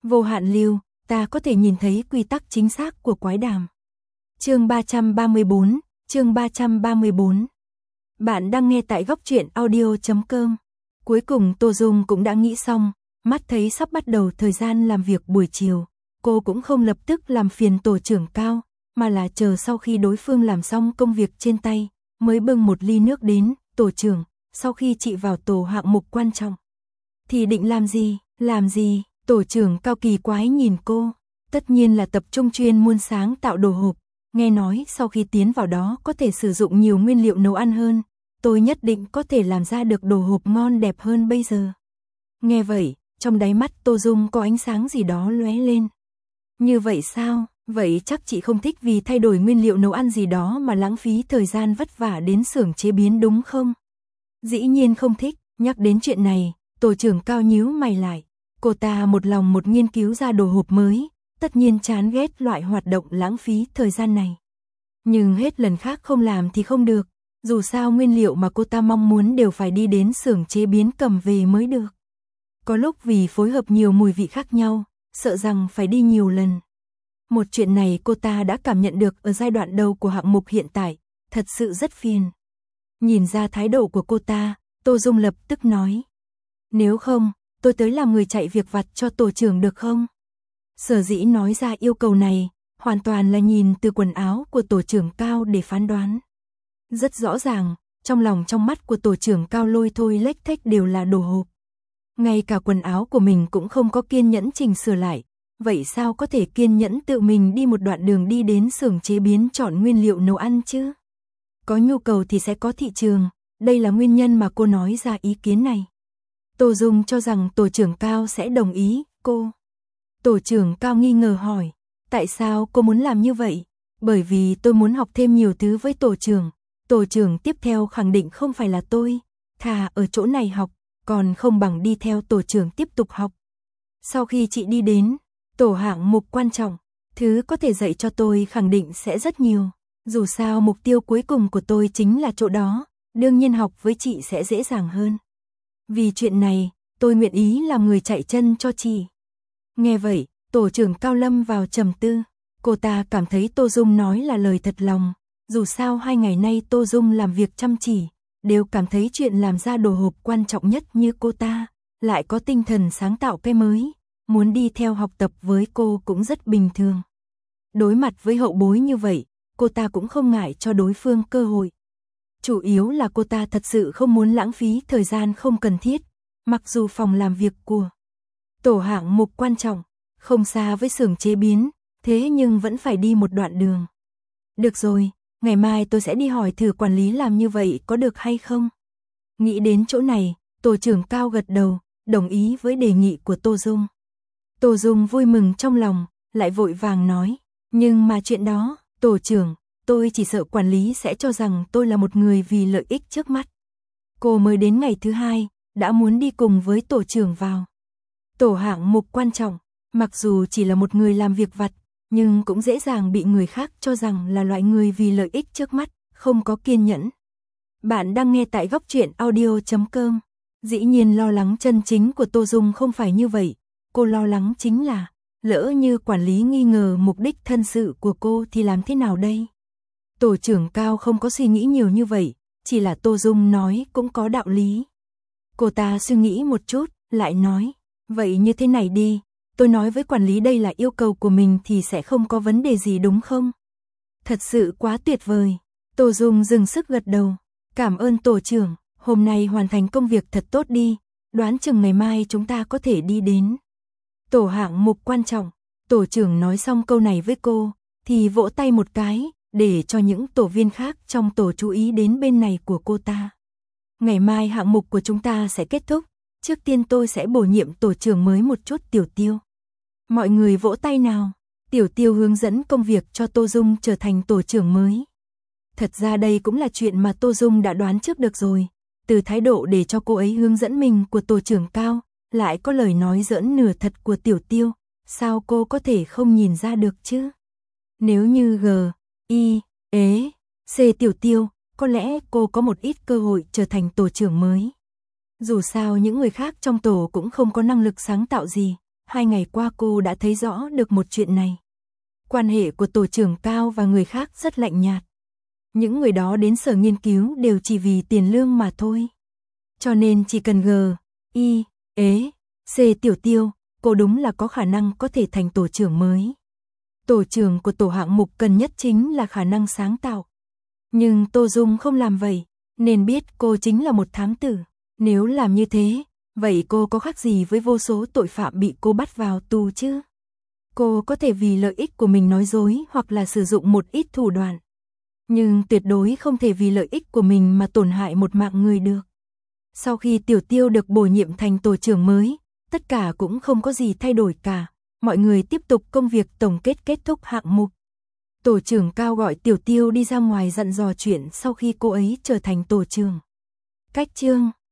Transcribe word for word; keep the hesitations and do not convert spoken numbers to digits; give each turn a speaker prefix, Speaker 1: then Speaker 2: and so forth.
Speaker 1: Vô hạn lưu, ta có thể nhìn thấy quy tắc chính xác của quái đàm. Chương ba trăm ba mươi bốn, chương ba trăm ba mươi bốn. Bạn đang nghe tại góc truyện audio chấm com. Cuối cùng Tô Dung cũng đã nghĩ xong, mắt thấy sắp bắt đầu thời gian làm việc buổi chiều, cô cũng không lập tức làm phiền tổ trưởng Cao, mà là chờ sau khi đối phương làm xong công việc trên tay, mới bưng một ly nước đến. Tổ trưởng, sau khi chị vào tổ hạng mục quan trọng, thì định làm gì, làm gì? Tổ trưởng Cao kỳ quái nhìn cô, tất nhiên là tập trung chuyên môn sáng tạo đồ hộp, nghe nói sau khi tiến vào đó có thể sử dụng nhiều nguyên liệu nấu ăn hơn, tôi nhất định có thể làm ra được đồ hộp ngon đẹp hơn bây giờ. Nghe vậy, trong đáy mắt Tô Dung có ánh sáng gì đó lóe lên. Như vậy sao? Vậy chắc chị không thích vì thay đổi nguyên liệu nấu ăn gì đó mà lãng phí thời gian vất vả đến xưởng chế biến đúng không? Dĩ nhiên không thích, nhắc đến chuyện này, tổ trưởng Cao nhíu mày lại. Cô ta một lòng một nghiên cứu ra đồ hộp mới, tất nhiên chán ghét loại hoạt động lãng phí thời gian này. Nhưng hết lần khác không làm thì không được, dù sao nguyên liệu mà cô ta mong muốn đều phải đi đến xưởng chế biến cầm về mới được. Có lúc vì phối hợp nhiều mùi vị khác nhau, sợ rằng phải đi nhiều lần. Một chuyện này cô ta đã cảm nhận được ở giai đoạn đầu của hạng mục hiện tại, thật sự rất phiền. Nhìn ra thái độ của cô ta, Tô Dung lập tức nói. Nếu không, tôi tới làm người chạy việc vặt cho tổ trưởng được không? Sở dĩ nói ra yêu cầu này, hoàn toàn là nhìn từ quần áo của tổ trưởng Cao để phán đoán. Rất rõ ràng, trong lòng trong mắt của tổ trưởng Cao lôi thôi lếch thếch đều là đồ hộp. Ngay cả quần áo của mình cũng không có kiên nhẫn chỉnh sửa lại, vậy sao có thể kiên nhẫn tự mình đi một đoạn đường đi đến xưởng chế biến chọn nguyên liệu nấu ăn chứ? Có nhu cầu thì sẽ có thị trường, đây là nguyên nhân mà cô nói ra ý kiến này. Tô Dung cho rằng tổ trưởng Cao sẽ đồng ý, cô. Tổ trưởng Cao nghi ngờ hỏi, tại sao cô muốn làm như vậy? Bởi vì tôi muốn học thêm nhiều thứ với tổ trưởng. Tổ trưởng tiếp theo khẳng định không phải là tôi, thà ở chỗ này học, còn không bằng đi theo tổ trưởng tiếp tục học. Sau khi chị đi đến, tổ hạng mục quan trọng, thứ có thể dạy cho tôi khẳng định sẽ rất nhiều. Dù sao mục tiêu cuối cùng của tôi chính là chỗ đó, đương nhiên học với chị sẽ dễ dàng hơn. Vì chuyện này, tôi nguyện ý làm người chạy chân cho chị. Nghe vậy, tổ trưởng Cao lâm vào trầm tư. Cô ta cảm thấy Tô Dung nói là lời thật lòng. Dù sao hai ngày nay Tô Dung làm việc chăm chỉ, đều cảm thấy chuyện làm ra đồ hộp quan trọng nhất như cô ta, lại có tinh thần sáng tạo cái mới, muốn đi theo học tập với cô cũng rất bình thường. Đối mặt với hậu bối như vậy, cô ta cũng không ngại cho đối phương cơ hội. Chủ yếu là cô ta thật sự không muốn lãng phí thời gian không cần thiết, mặc dù phòng làm việc của tổ hạng mục quan trọng, không xa với xưởng chế biến, thế nhưng vẫn phải đi một đoạn đường. Được rồi, ngày mai tôi sẽ đi hỏi thử quản lý làm như vậy có được hay không? Nghĩ đến chỗ này, tổ trưởng Cao gật đầu, đồng ý với đề nghị của Tô Dung. Tô Dung vui mừng trong lòng, lại vội vàng nói, nhưng mà chuyện đó, tổ trưởng, tôi chỉ sợ quản lý sẽ cho rằng tôi là một người vì lợi ích trước mắt. Cô mới đến ngày thứ hai, đã muốn đi cùng với tổ trưởng vào tổ hạng mục quan trọng, mặc dù chỉ là một người làm việc vặt, nhưng cũng dễ dàng bị người khác cho rằng là loại người vì lợi ích trước mắt, không có kiên nhẫn. Bạn đang nghe tại góc truyện audio chấm com. Dĩ nhiên lo lắng chân chính của Tô Dung không phải như vậy, cô lo lắng chính là, lỡ như quản lý nghi ngờ mục đích thân sự của cô thì làm thế nào đây? Tổ trưởng Cao không có suy nghĩ nhiều như vậy, chỉ là Tô Dung nói cũng có đạo lý. Cô ta suy nghĩ một chút, lại nói, vậy như thế này đi, tôi nói với quản lý đây là yêu cầu của mình thì sẽ không có vấn đề gì đúng không? Thật sự quá tuyệt vời. Tô Dung dừng sức gật đầu, cảm ơn tổ trưởng, hôm nay hoàn thành công việc thật tốt đi, đoán chừng ngày mai chúng ta có thể đi đến tổ hạng mục quan trọng. Tổ trưởng nói xong câu này với cô, thì vỗ tay một cái, để cho những tổ viên khác trong tổ chú ý đến bên này của cô ta. Ngày mai hạng mục của chúng ta sẽ kết thúc, trước tiên tôi sẽ bổ nhiệm tổ trưởng mới một chút. Tiểu Tiêu. Mọi người vỗ tay nào. Tiểu Tiêu hướng dẫn công việc cho Tô Dung trở thành tổ trưởng mới. Thật ra đây cũng là chuyện mà Tô Dung đã đoán trước được rồi, từ thái độ để cho cô ấy hướng dẫn mình của tổ trưởng Cao, lại có lời nói giỡn nửa thật của Tiểu Tiêu, sao cô có thể không nhìn ra được chứ? Nếu như G, I, ế, C Tiểu Tiêu, có lẽ cô có một ít cơ hội trở thành tổ trưởng mới. Dù sao những người khác trong tổ cũng không có năng lực sáng tạo gì, hai ngày qua cô đã thấy rõ được một chuyện này. Quan hệ của tổ trưởng Cao và người khác rất lạnh nhạt. Những người đó đến sở nghiên cứu đều chỉ vì tiền lương mà thôi. Cho nên chỉ cần G, I, ế, C Tiểu Tiêu, cô đúng là có khả năng có thể thành tổ trưởng mới. Tổ trưởng của tổ hạng mục cần nhất chính là khả năng sáng tạo. Nhưng Tô Dung không làm vậy, nên biết cô chính là một thám tử. Nếu làm như thế, vậy cô có khác gì với vô số tội phạm bị cô bắt vào tù chứ? Cô có thể vì lợi ích của mình nói dối hoặc là sử dụng một ít thủ đoạn. Nhưng tuyệt đối không thể vì lợi ích của mình mà tổn hại một mạng người được. Sau khi Tiểu Tiêu được bổ nhiệm thành tổ trưởng mới, tất cả cũng không có gì thay đổi cả. Mọi người tiếp tục công việc tổng kết kết thúc hạng mục. Tổ trưởng Cao gọi Tiểu Tiêu đi ra ngoài dặn dò chuyện sau khi cô ấy trở thành tổ trưởng. Cách chương